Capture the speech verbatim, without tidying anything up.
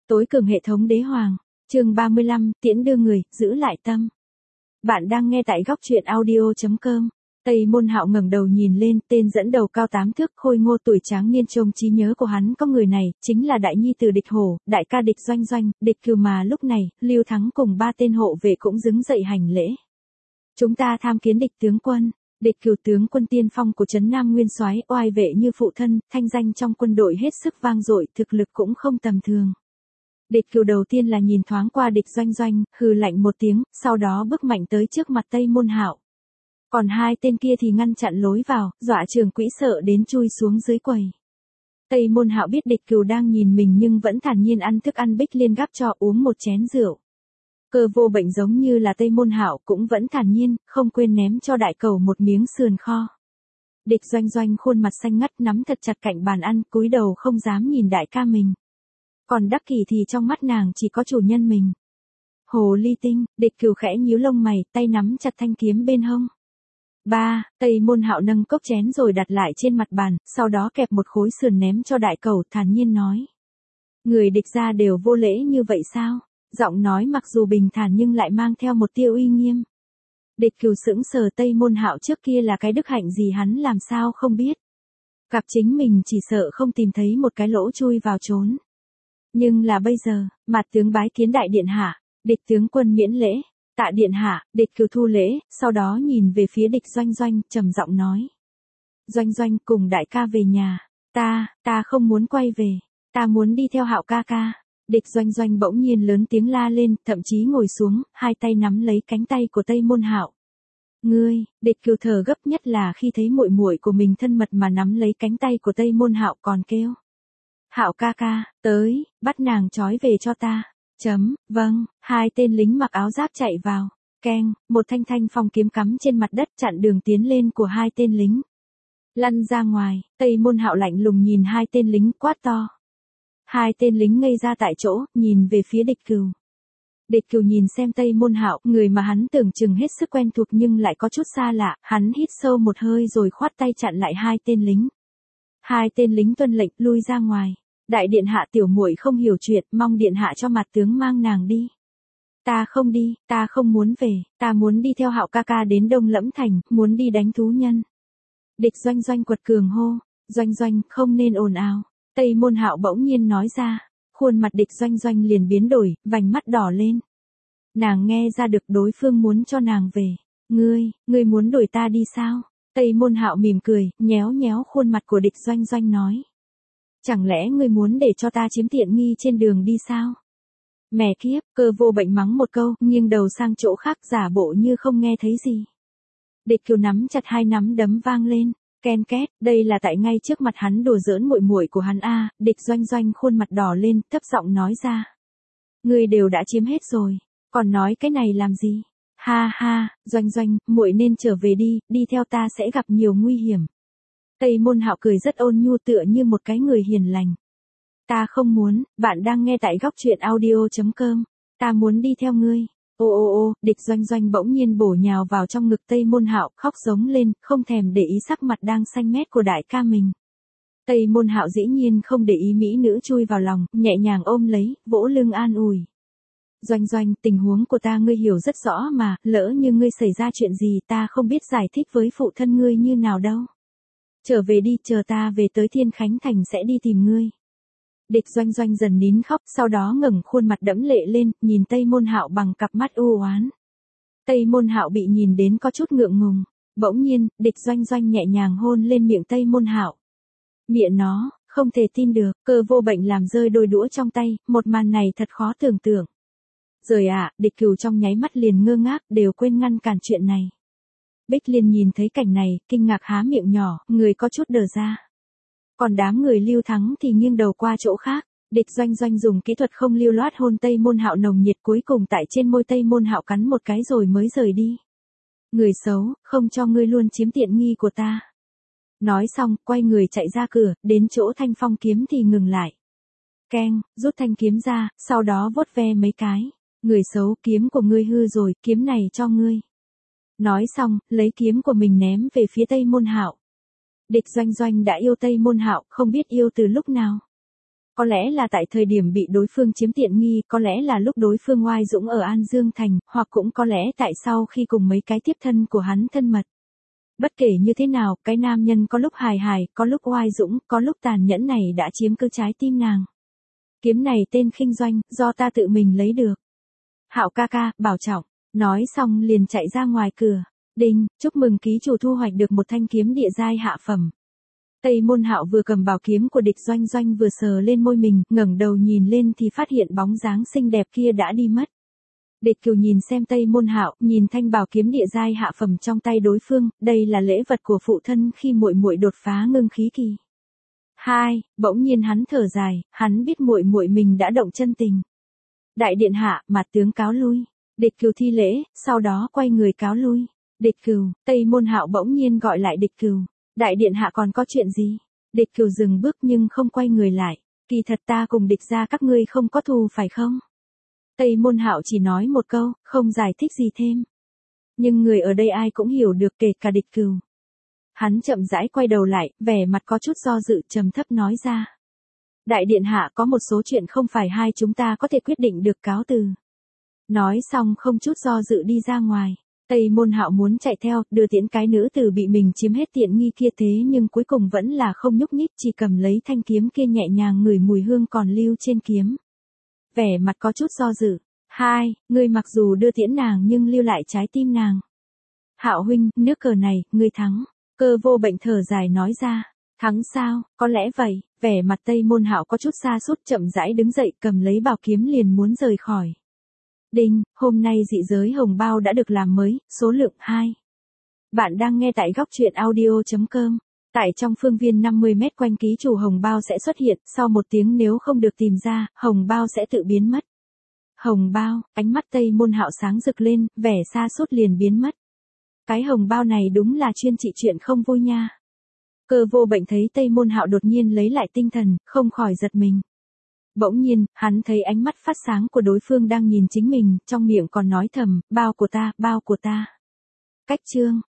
Tối cường hệ thống đế hoàng, chương ba mươi lăm, tiễn đưa người, giữ lại tâm. Bạn đang nghe tại góc truyện audio chấm com. Tây Môn Hạo ngẩng đầu nhìn lên, tên dẫn đầu cao tám thước khôi ngô tuổi tráng niên trong trí nhớ của hắn có người này, chính là đại nhi tử Địch Hổ, đại ca Địch Doanh Doanh, Địch Cừu mà lúc này, Lưu Thắng cùng ba tên hộ vệ cũng đứng dậy hành lễ. Chúng ta tham kiến Địch tướng quân. Địch Cừu tướng quân tiên phong của trấn Nam Nguyên Soái, oai vệ như phụ thân, thanh danh trong quân đội hết sức vang dội, thực lực cũng không tầm thường. Địch Cừu đầu tiên là nhìn thoáng qua Địch Doanh Doanh, hừ lạnh một tiếng, sau đó bước mạnh tới trước mặt Tây Môn Hạo. Còn hai tên kia thì ngăn chặn lối vào, dọa Trường Quỹ sợ đến chui xuống dưới quầy. Tây Môn Hạo biết Địch Cừu đang nhìn mình nhưng vẫn thản nhiên ăn thức ăn Bích Liên gắp cho, uống một chén rượu. Cơ Vô Bệnh giống như là Tây Môn Hạo cũng vẫn thản nhiên, không quên ném cho đại cẩu một miếng sườn kho. Địch Doanh Doanh khuôn mặt xanh ngắt nắm thật chặt cạnh bàn ăn, cúi đầu không dám nhìn đại ca mình. Còn Đắc Kỷ thì trong mắt nàng chỉ có chủ nhân mình. Hồ ly tinh, Địch Cừu khẽ nhíu lông mày, tay nắm chặt thanh kiếm bên hông. Ba, Tây Môn Hạo nâng cốc chén rồi đặt lại trên mặt bàn, sau đó kẹp một khối sườn ném cho đại cẩu, thản nhiên nói. Người Địch gia đều vô lễ như vậy sao? Giọng nói mặc dù bình thản nhưng lại mang theo một tia uy nghiêm. Địch Cừu sững sờ, Tây Môn Hạo trước kia là cái đức hạnh gì hắn làm sao không biết. Gặp chính mình chỉ sợ không tìm thấy một cái lỗ chui vào trốn. Nhưng là bây giờ, mặt tướng bái kiến đại điện hạ, Địch tướng quân miễn lễ. Tạ điện hạ, Địch Cừu thu lễ, sau đó nhìn về phía Địch Doanh Doanh, trầm giọng nói. Doanh Doanh cùng đại ca về nhà, ta, ta không muốn quay về, ta muốn đi theo Hạo ca ca. Địch Doanh Doanh bỗng nhiên lớn tiếng la lên, thậm chí ngồi xuống, hai tay nắm lấy cánh tay của Tây Môn Hạo. Ngươi, Địch Cừu thở gấp nhất là khi thấy muội muội của mình thân mật mà nắm lấy cánh tay của Tây Môn Hạo còn kêu. Hạo ca ca, tới, bắt nàng trói về cho ta. Chấm, vâng, hai tên lính mặc áo giáp chạy vào. Keng, một thanh thanh phong kiếm cắm trên mặt đất chặn đường tiến lên của hai tên lính. Lăn ra ngoài, Tây Môn Hạo lạnh lùng nhìn hai tên lính quát to. Hai tên lính ngây ra tại chỗ, nhìn về phía Địch Cừu. Địch Cừu nhìn xem Tây Môn Hạo, người mà hắn tưởng chừng hết sức quen thuộc nhưng lại có chút xa lạ, hắn hít sâu một hơi rồi khoát tay chặn lại hai tên lính. Hai tên lính tuân lệnh lui ra ngoài. Đại điện hạ, tiểu muội không hiểu chuyện, mong điện hạ cho mặt tướng mang nàng đi. Ta không đi, ta không muốn về, ta muốn đi theo Hạo ca ca đến Đông Lẫm Thành, muốn đi đánh thú nhân. Địch Doanh Doanh quật cường hô, Doanh Doanh, không nên ồn ào. Tây Môn Hạo bỗng nhiên nói ra, khuôn mặt Địch Doanh Doanh liền biến đổi, vành mắt đỏ lên. Nàng nghe ra được đối phương muốn cho nàng về. Ngươi, ngươi muốn đuổi ta đi sao? Tây Môn Hạo mỉm cười, nhéo nhéo khuôn mặt của Địch Doanh Doanh nói. Chẳng lẽ ngươi muốn để cho ta chiếm tiện nghi trên đường đi sao? Mẹ kiếp, Cơ Vô Bệnh mắng một câu, nghiêng đầu sang chỗ khác giả bộ như không nghe thấy gì. Địch Cừu nắm chặt hai nắm đấm vang lên. Ken két, đây là tại ngay trước mặt hắn đùa giỡn muội muội của hắn a. Địch Doanh Doanh khuôn mặt đỏ lên, thấp giọng nói ra. Ngươi đều đã chiếm hết rồi, còn nói cái này làm gì? Ha ha, Doanh Doanh, muội nên trở về đi, đi theo ta sẽ gặp nhiều nguy hiểm. Tây Môn Hạo cười rất ôn nhu tựa như một cái người hiền lành. Ta không muốn, bạn đang nghe tại góc truyện audio chấm com. Ta muốn đi theo ngươi. Ô ô ô, Địch Doanh Doanh bỗng nhiên bổ nhào vào trong ngực Tây Môn Hạo, khóc giống lên, không thèm để ý sắc mặt đang xanh mét của đại ca mình. Tây Môn Hạo dĩ nhiên không để ý mỹ nữ chui vào lòng, nhẹ nhàng ôm lấy, vỗ lưng an ủi. Doanh Doanh, tình huống của ta ngươi hiểu rất rõ mà, lỡ như ngươi xảy ra chuyện gì ta không biết giải thích với phụ thân ngươi như nào đâu. Trở về đi, chờ ta về tới Thiên Khánh Thành sẽ đi tìm ngươi. Địch Doanh Doanh dần nín khóc, sau đó ngẩng khuôn mặt đẫm lệ lên, nhìn Tây Môn Hạo bằng cặp mắt u oán. Tây Môn Hạo bị nhìn đến có chút ngượng ngùng, bỗng nhiên, Địch Doanh Doanh nhẹ nhàng hôn lên miệng Tây Môn Hạo. Miệng nó, không thể tin được, Cơ Vô Bệnh làm rơi đôi đũa trong tay, một màn này thật khó tưởng tượng. Rồi à, Địch Cừu trong nháy mắt liền ngơ ngác, đều quên ngăn cản chuyện này. Bích Liên nhìn thấy cảnh này, kinh ngạc há miệng nhỏ, người có chút đờ ra. Còn đám người Lưu Thắng thì nghiêng đầu qua chỗ khác. Địch Doanh Doanh dùng kỹ thuật không lưu loát hôn Tây Môn Hạo nồng nhiệt, cuối cùng tại trên môi Tây Môn Hạo cắn một cái rồi mới rời đi. Người xấu, không cho ngươi luôn chiếm tiện nghi của ta. Nói xong, quay người chạy ra cửa, đến chỗ thanh phong kiếm thì ngừng lại. Keng, rút thanh kiếm ra, sau đó vuốt ve mấy cái. Người xấu, kiếm của ngươi hư rồi, kiếm này cho ngươi. Nói xong, lấy kiếm của mình ném về phía Tây Môn Hạo. Địch Doanh Doanh đã yêu Tây Môn Hạo, không biết yêu từ lúc nào. có lẽ là tại thời điểm bị đối phương chiếm tiện nghi, có lẽ là lúc đối phương oai dũng ở An Dương Thành, hoặc cũng có lẽ tại sau khi cùng mấy cái tiếp thân của hắn thân mật. Bất kể như thế nào, cái nam nhân có lúc hài hài, có lúc oai dũng, có lúc tàn nhẫn này đã chiếm cứ trái tim nàng. Kiếm này tên Khinh Doanh, do ta tự mình lấy được. Hạo ca ca, bảo trọng. Nói xong liền chạy ra ngoài cửa. Đinh, chúc mừng ký chủ thu hoạch được một thanh kiếm địa giai hạ phẩm. Tây Môn Hạo vừa cầm bảo kiếm của địch Doanh Doanh vừa sờ lên môi mình, ngẩng đầu nhìn lên thì phát hiện bóng dáng xinh đẹp kia đã đi mất. Địch Cửu nhìn xem Tây Môn Hạo, nhìn thanh bảo kiếm địa giai hạ phẩm trong tay đối phương, đây là lễ vật của phụ thân khi muội muội đột phá ngưng khí kỳ. Hai, bỗng nhiên hắn thở dài, hắn biết muội muội mình đã động chân tình. Đại điện hạ, mặt tướng cáo lui. Địch Cửu thi lễ, sau đó quay người cáo lui. Địch Cửu, Tây Môn Hạo bỗng nhiên gọi lại Địch Cửu. Đại điện hạ còn có chuyện gì? Địch Cửu dừng bước nhưng không quay người lại. Kỳ thật ta cùng địch gia các ngươi không có thù phải không? Tây Môn Hạo chỉ nói một câu, không giải thích gì thêm. Nhưng người ở đây ai cũng hiểu được, kể cả Địch Cửu. Hắn chậm rãi quay đầu lại, vẻ mặt có chút do dự, trầm thấp nói ra. Đại điện hạ, có một số chuyện không phải hai chúng ta có thể quyết định được, cáo từ. Nói xong không chút do dự đi ra ngoài. Tây Môn Hạo muốn chạy theo, đưa tiễn cái nữ tử bị mình chiếm hết tiện nghi kia, thế nhưng cuối cùng vẫn là không nhúc nhích, chỉ cầm lấy thanh kiếm kia nhẹ nhàng ngửi mùi hương còn lưu trên kiếm. Vẻ mặt có chút do dự. Hai, ngươi mặc dù đưa tiễn nàng nhưng lưu lại trái tim nàng. Hạo huynh, nước cờ này, ngươi thắng. Cơ Vô Bệnh thở dài nói ra. Thắng sao, có lẽ vậy. Vẻ mặt Tây Môn Hạo có chút sa sút, chậm rãi đứng dậy, cầm lấy bảo kiếm liền muốn rời khỏi. Đinh, hôm nay dị giới hồng bao đã được làm mới, số lượng hai. Bạn đang nghe tại góc truyện audio chấm com. Tại trong phương viên năm mươi mét quanh ký chủ hồng bao sẽ xuất hiện, sau một tiếng nếu không được tìm ra, hồng bao sẽ tự biến mất. Hồng bao, ánh mắt Tây Môn Hạo sáng rực lên, vẻ sa sút liền biến mất. Cái hồng bao này đúng là chuyên trị chuyện không vui nha. Cơ Vô Bệnh thấy Tây Môn Hạo đột nhiên lấy lại tinh thần, không khỏi giật mình. Bỗng nhiên, hắn thấy ánh mắt phát sáng của đối phương đang nhìn chính mình, trong miệng còn nói thầm, bao của ta, bao của ta. Cách chương.